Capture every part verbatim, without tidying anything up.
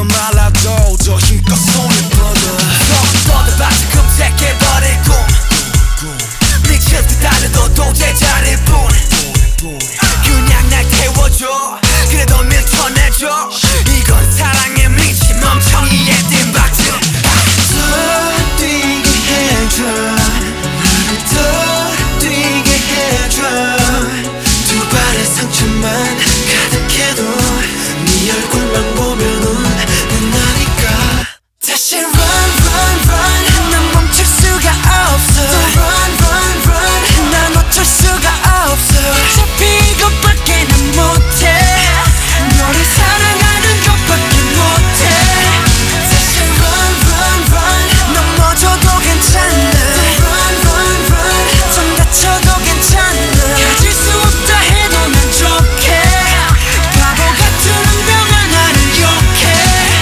말라도 더 힘껏 손을 뻗어 뻗어봐서 검색해버릴 꿈 미칠 듯 달려도 도대체 않을 뿐 그냥 날 태워줘 그래도 밀쳐내줘 이건 사랑에 미친 멍청이의 띵박질 더 뛰게 해줘 나를 더 뛰게 해줘 두 발의 상처만 가득해도 네 얼굴만 보면은 끝나니까 다시 run run run 난 멈출 수가 없어 run run run 난 놓칠 수가 없어 어차피 이것밖에 난 못해 너를 사랑하는 것밖에 못해 다시 run run run 넘어져도 괜찮아 run run run 좀 다쳐도 괜찮아 가질 수 없다 해도 난 좋게 바보 같은 운명아 나를 욕해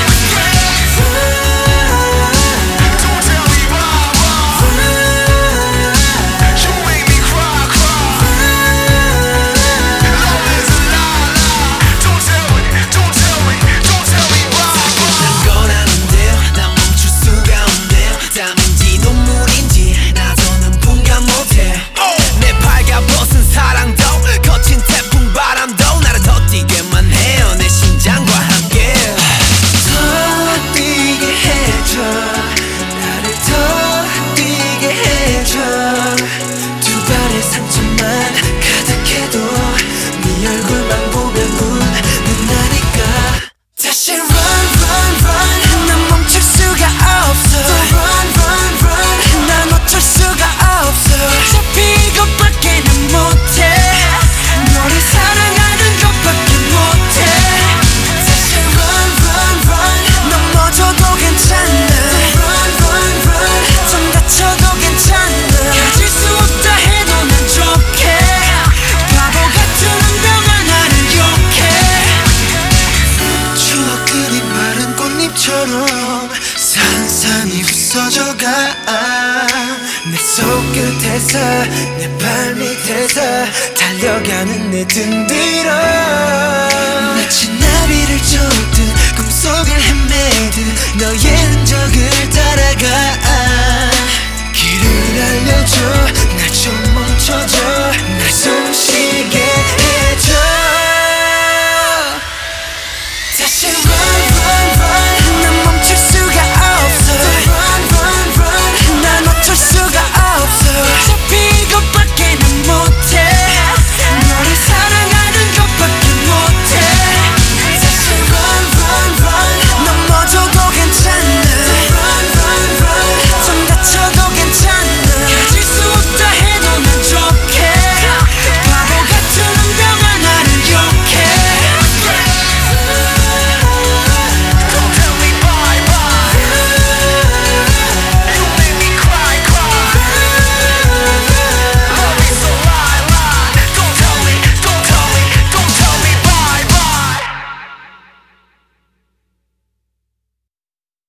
산산이 부서져가 내 손끝에서 내 발밑에서 달려가는 내 등 뒤로 마치 나비를 쫓듯 꿈속을 헤매듯 너의 흔적을